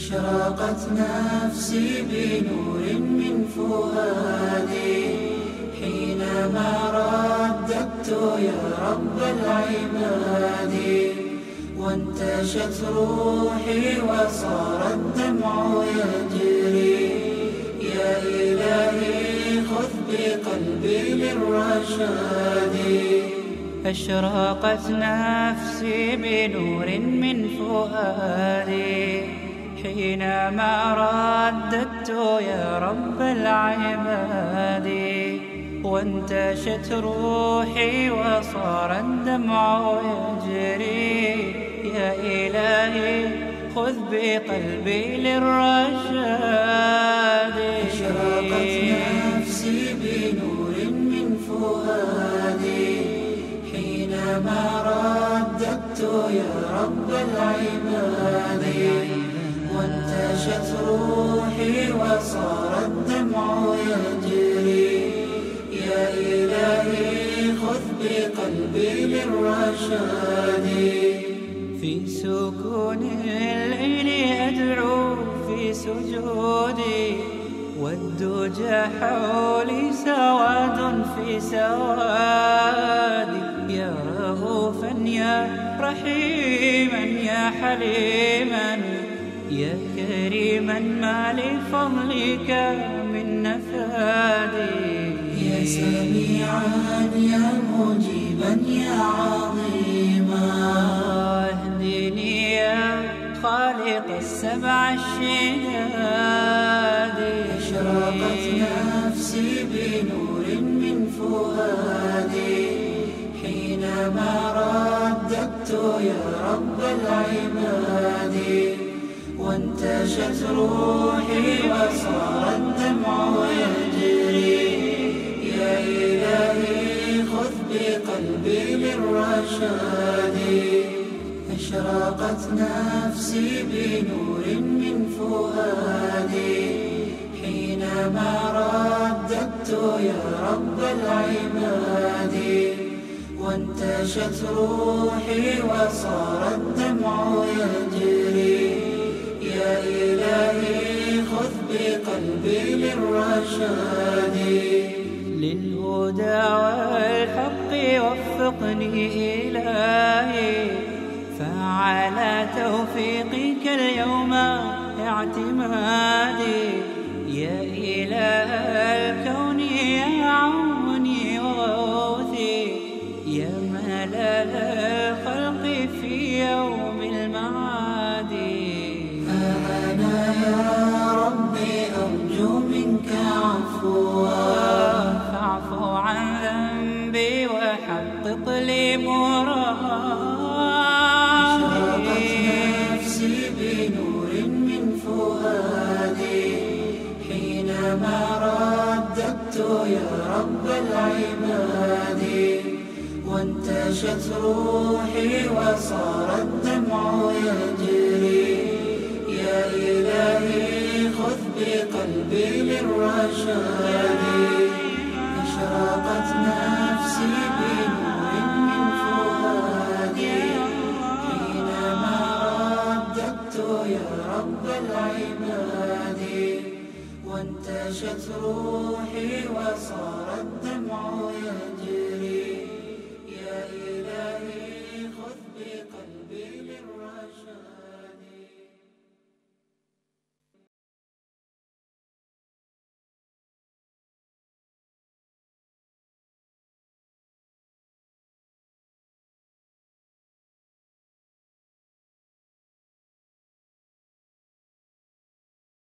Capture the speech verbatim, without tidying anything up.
أشرقت نفسي بنور من فؤادي حينما رددت يا رب العباد، وانتشت روحي وصار الدمع يجري. يا إلهي خذ بقلبي للرشاد. أشرقت نفسي بنور من فؤادي حينما رددت يا رب العباد، وانتشت روحي وصار الدمع يجري. يا إلهي خذ بقلبي للرشاد. أشرقت نفسي بنور من فؤادي حينما رددت يا رب العباد، وانتشت روحي وصار الدمع يجري. يا إلهي خذ بقلبي للرشاد. في سكون الليل أدعو في سجودي، والدجى حولي سواد في سوادي. يا رؤوفا يا رحيما يا حليما يا كريما ما لفضلك من نفادي. يا سميعا يا مجيبا يا عظيما اهدني يا خالق السبع الشداد. أشرقت نفسي بنور من فؤادي حينما رددت يا رب العباد، وانتشت روحي وصار الدمع يجري. يا إلهي خذ بقلبي للرشاد. أشرقت نفسي بنور من فؤادي حينما رددت يا رب العباد، وانتشت روحي وصار الدمع يجري. يا إلهي خذ بقلبي للرشاد. للهدى والحق وفقني إلهي، فعلى توفيقك اليوم اعتمادي. يا إله الكون يا عوني وغوثي، يا ملال الخلق في يوم المعاد. أنا يا ربي أرجو منك عفوا، فاعف عن ذنبي وحقق لي مرادي. أشرقت نفسي بنور من فؤادي حينما رددت يا رب العباد، وانتشت روحي وصار الدمع يجري. يا إلهي خذ بقلبي للرشاد. أشرقت نفسي بنور من فؤادي حينما رددت يا رب العباد، وانتشت روحي وصار الدمع يجري. يا إلهي خذ بقلبي